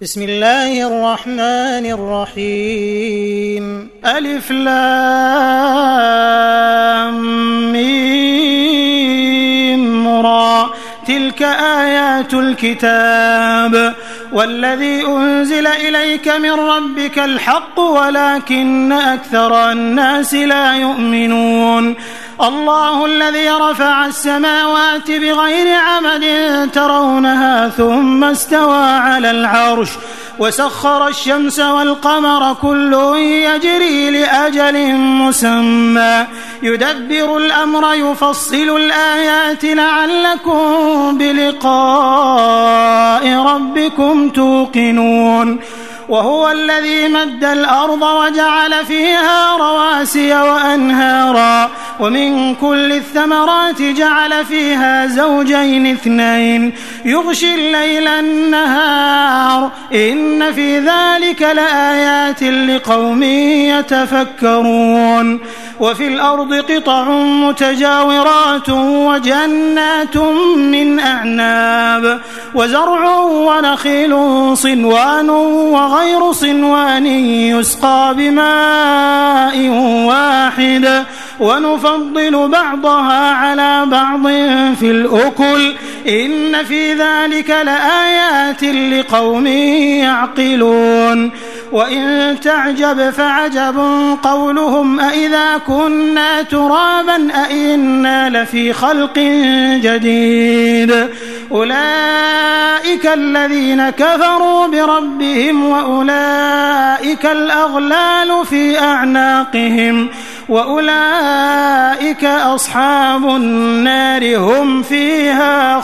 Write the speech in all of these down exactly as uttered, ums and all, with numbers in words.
بسم الله الرحمن الرحيم ألف لام ميم را تلك آيات الكتاب والذي أنزل إليك من ربك الحق ولكن أكثر الناس لا يؤمنون الله الذي رفع السماوات بغير عمد ترونها ثم استوى على العرش وسخر الشمس والقمر كل يجري لأجل مسمى يدبر الأمر يفصل الآيات لعلكم بلقاء ربكم توقنون وهو الذي مد الأرض وجعل فيها رواسي وأنهارا ومن كل الثمرات جعل فيها زوجين اثنين يغشي الليل النهار إن في ذلك لآيات لقوم يتفكرون وفي الأرض قطع متجاورات وجنات من أعناب وزرع ونخيل صنوان وغير صنوان يسقى بماء واحد ونفضل بعضها على بعض في الأكل إن في ذلك لآيات لقوم يعقلون وإن تعجب فعجب قولهم أإذا كنا ترابا أإنا لفي خلق جديد أولئك الذين كفروا بربهم وأولئك الأغلال في أعناقهم وأولئك أصحاب النار هم فيها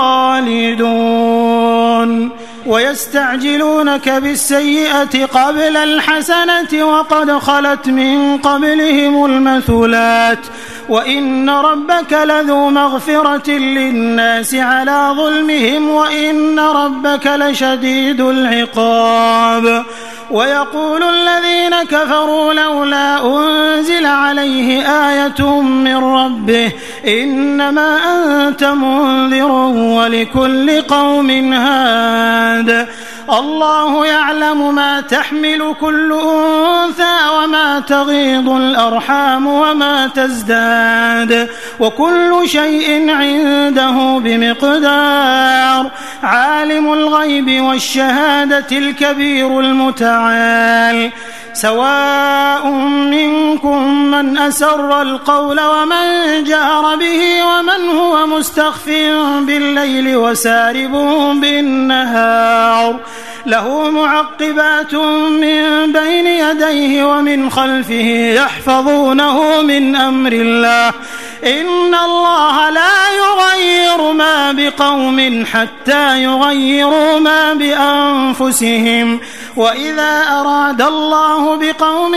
خالدون ويستعجلونك بالسيئة قبل الحسنة وقد خلت من قبلهم المثلات وإن ربك لذو مغفرة للناس على ظلمهم وإن ربك لشديد العقاب ويقول الذين كفروا لولا أنزل عليه آية من ربه إنما أنت منذر ولكل قوم هاد الله يعلم ما تحمل كل أنثى وما تغيض الأرحام وما تزداد وكل شيء عنده بمقدار عالم الغيب والشهادة الكبير المتعال سواء منكم من أسر القول ومن جهر به ومن هو مستخف بالليل وسارب بالنهار له معقبات من بين يديه ومن خلفه يحفظونه من أمر الله إن الله لا يغير ما بقوم حتى يغيروا ما بأنفسهم وإذا أراد الله بقوم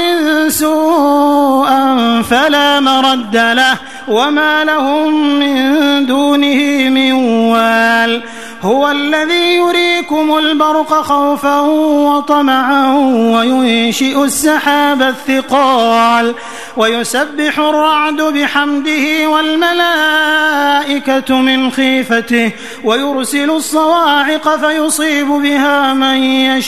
سوءا فلا مرد له وما لهم من دونه من وال هو الذي يريكم البرق خوفا وطمعا وينشئ السحاب الثقال ويسبح الرعد بحمده والملائكة من خيفته ويرسل الصواعق فيصيب بها من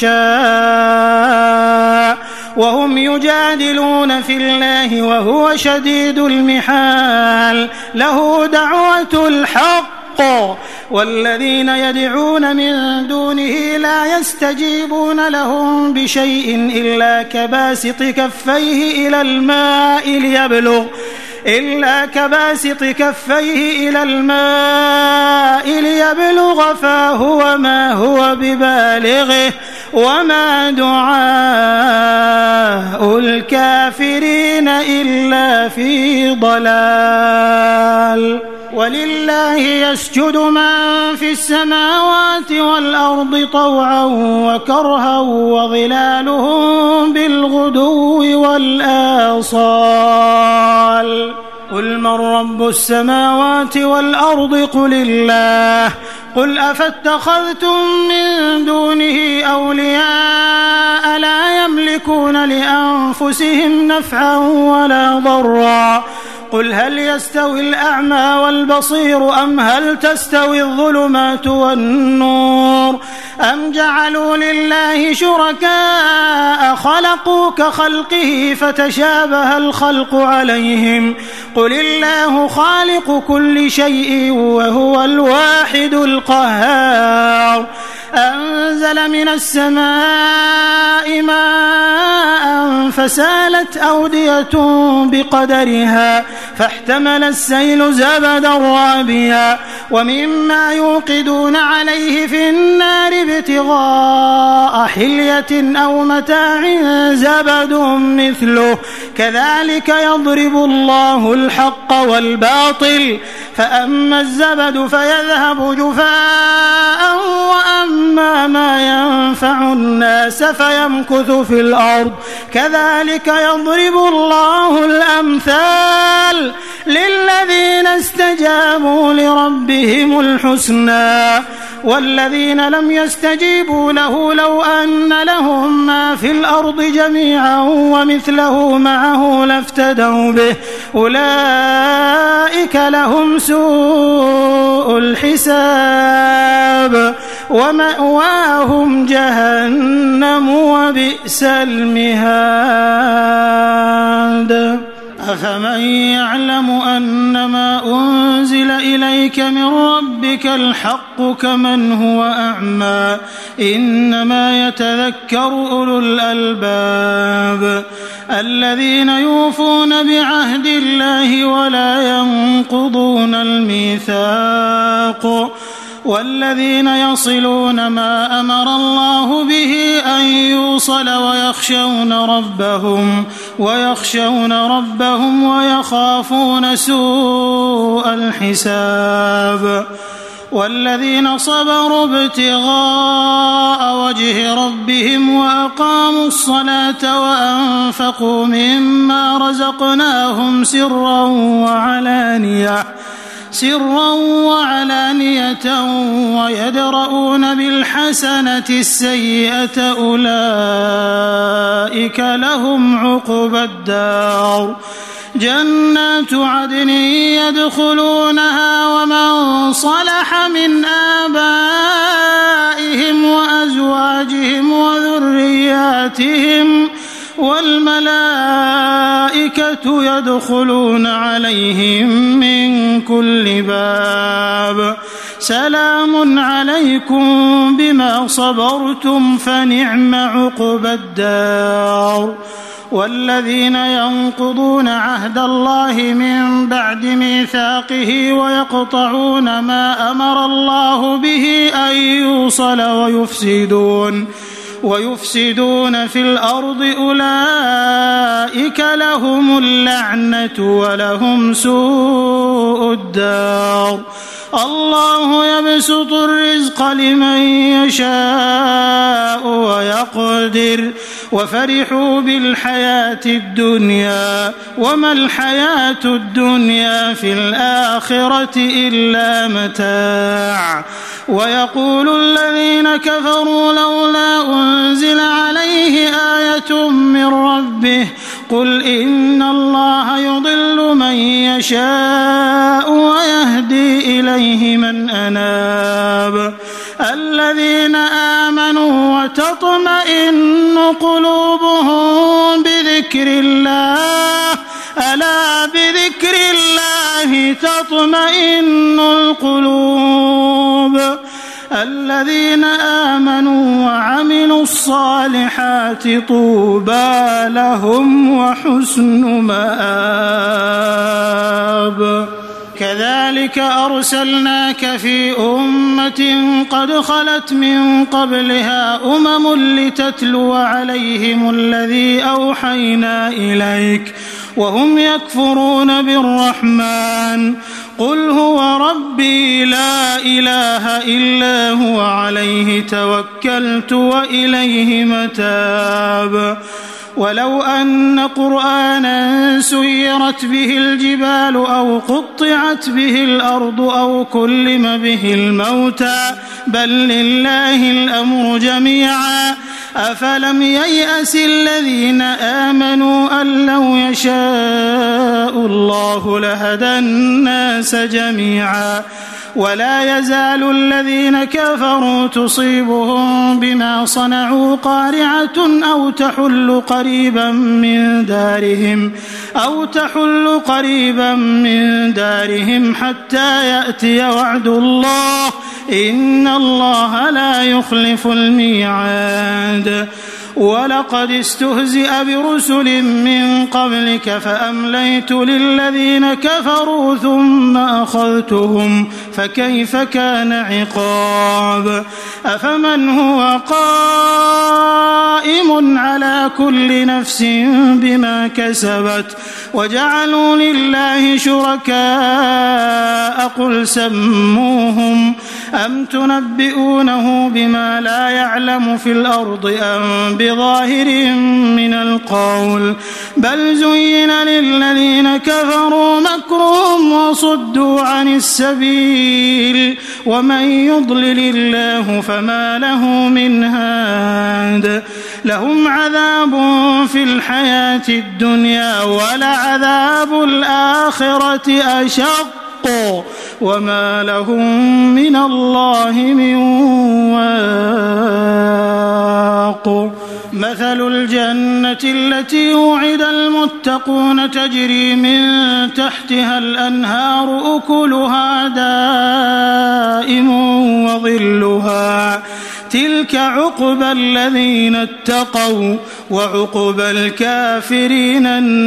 يشاء وهم يجادلون في الله وهو شديد المحال له دعوة الحق والذين يدعون من دونه لا يستجيبون لهم بشيء إلا كباسط كفيه إلى الماء ليبلغ إلا كباسط كفيه إلى الماء ليبلغ فهو ما هو ببالغه وما دعاء الكافرين إلا في ضلال ولله يسجد من في السماوات والأرض طوعا وكرها وظلالهم بالغدو والآصال قل من رب السماوات والأرض قل الله قل أفاتخذتم من دونه أولياء لا يملكون لأنفسهم نفعا ولا ضرا قل هل يستوي الأعمى والبصير أم هل تستوي الظلمات والنور أم جعلوا لله شركاء خلقوا كخلقه فتشابه الخلق عليهم قل الله خالق كل شيء وهو الواحد القهار أنزل من السماء ماء فسالت أودية بقدرها فاحتمل السيل زبدا رابيا ومما يوقدون عليه في النار ابتغاء حلية أو متاع زبد مثله كذلك يضرب الله الحق والباطل فأما الزبد فيذهب جفاء وأما ما ينفع الناس فيمكث في الأرض كذلك يضرب الله الأمثال للذين استجابوا لربهم الحسنى والذين لم يستجيبوا له لو أن لهم ما في الأرض جميعا ومثله معه لافتدوا به أولئك لهم سوء الحساب ومأواهم جهنم وبئس المهاد أفمن يعلم أنما أنزل إليك من ربك الحق كمن هو أعمى إنما يتذكر أولو الألباب الذين يوفون بعهد الله ولا ينقضون الميثاق والذين يصلون ما أمر الله به أن يوصل ويخشون ربهم ويخشون ربهم ويخافون سوء الحساب والذين صبروا ابتغاء وجه ربهم وأقاموا الصلاة وأنفقوا مما رزقناهم سرا وعلانية سرا وعلانية ويدرؤون بالحسنة السيئة أولئك لهم عقبى الدار جنات عدن يدخلونها ومن صلح من آبائهم وأزواجهم وذرياتهم والملائكة يدخلون عليهم من كل باب سلام عليكم بما صبرتم فنعم عقبى الدار والذين ينقضون عهد الله من بعد ميثاقه ويقطعون ما أمر الله به أن يوصل ويفسدون ويفسدون في الأرض أولئك لهم اللعنة ولهم سوء الدار الله يبسط الرزق لمن يشاء ويقدر وفرحوا بالحياة الدنيا وما الحياة الدنيا في الآخرة إلا متاع ويقول الذين كفروا لولا أنزل عليه آية من ربه قل إن الله يضل من يشاء ويهدي إليه من أناب الذين آمنوا وتطمئن قلوبهم بذكر الله ألا بذكر الله تطمئن القلوب الذين آمنوا وعملوا الصالحات طوبى لهم وحسن مآب كذلك أرسلناك في أمة قد خلت من قبلها أمم لتتلو عليهم الذي أوحينا إليك وهم يكفرون بالرحمن قل هو ربي لا إله إلا هو عليه توكلت وإليه متاب ولو أن قرآنا سيرت به الجبال أو قطعت به الأرض أو كلم به الموتى بل لله الأمر جميعا أفلم ييأس الذين آمنوا أن لو يشاء الله لهدى الناس جميعا ولا يزال الذين كفروا تصيبهم بما صنعوا قارعة أو تحل قريبا من دارهم أو تحل قريبا من دارهم حتى يأتي وعد الله إن الله لا يخلف الميعاد ولقد استهزئ برسل من قبلك فأمليت للذين كفروا ثم أخذتهم فكيف كان عقاب أفمن هو قائم على كل نفس بما كسبت وجعلوا لله شركاء قل سموهم أم تنبئونه بما لا يعلم في الأرض أم بظاهر من القول بل زين للذين كفروا مكرهم وصدوا عن السبيل ومن يضلل الله فما له من هاد لهم عذاب في الحياة الدنيا ولعذاب الآخرة أشق وما لهم من الله من واق مثل الجنة التي وعد المتقون تجري من تحتها الأنهار أكلها دائم وظلها تلك عقبى الذين اتقوا وعقبى الكافرين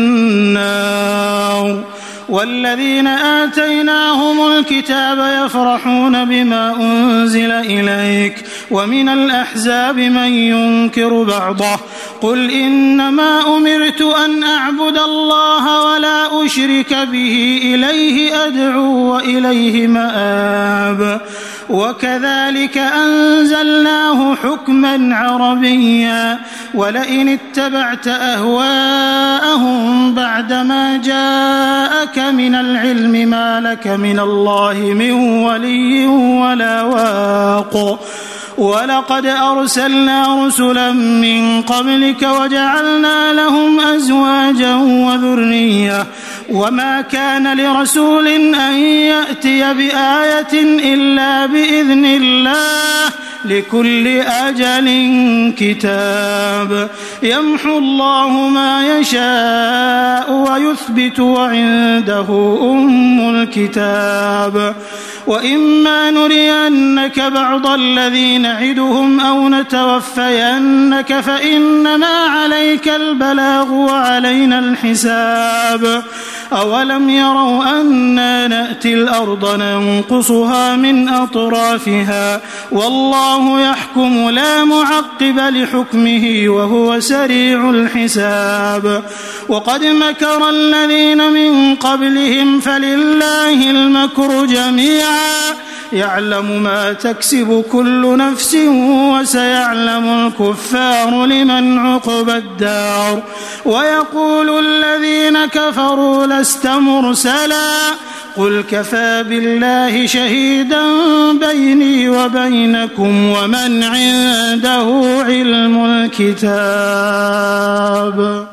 النار والذين آتيناهم الكتاب يفرحون بما أنزل إليك ومن الأحزاب من ينكر بعضه قل إنما أمرت أن أعبد الله ولا أشرك به إليه أدعو وإليه مآب وكذلك أنزلناه حكما عربيا ولئن اتبعت أهواءهم بعدما جاءك من العلم ما لك من الله من ولي ولا واق ولقد أرسلنا رسلا من قبلك وجعلنا لهم أزواجا وذرية وما كان لرسول أن يأتي بآية إلا بإذن الله لكل أجل كتاب يمحو الله ما يشاء ويثبت وعنده أم الكتاب وإما نرينك بعض الذي نعدهم أو نتوفينك فإنما عليك البلاغ وعلينا الحساب أولم يروا أنا نأتي الأرض ننقصها من أطرافها والله يحكم لا معقب لحكمه وهو سريع الحساب وقد مكر الذين من قبلهم فلله المكر جميعا يعلم ما تكسب كل نفس وسيعلم الكفار لمن عقبى الدار ويقول الذين كفروا لست مرسلا قل كفى بالله شهيدا بيني وبينكم ومن عنده علم الكتاب.